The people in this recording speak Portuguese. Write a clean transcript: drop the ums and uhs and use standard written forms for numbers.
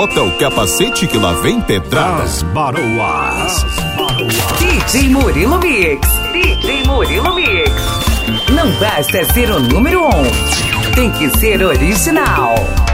bota o capacete que lá vem pedrada. As Baroas. DJ Murilo Mix. DJ Murilo Mix. Não basta ser o número 1, tem que ser original.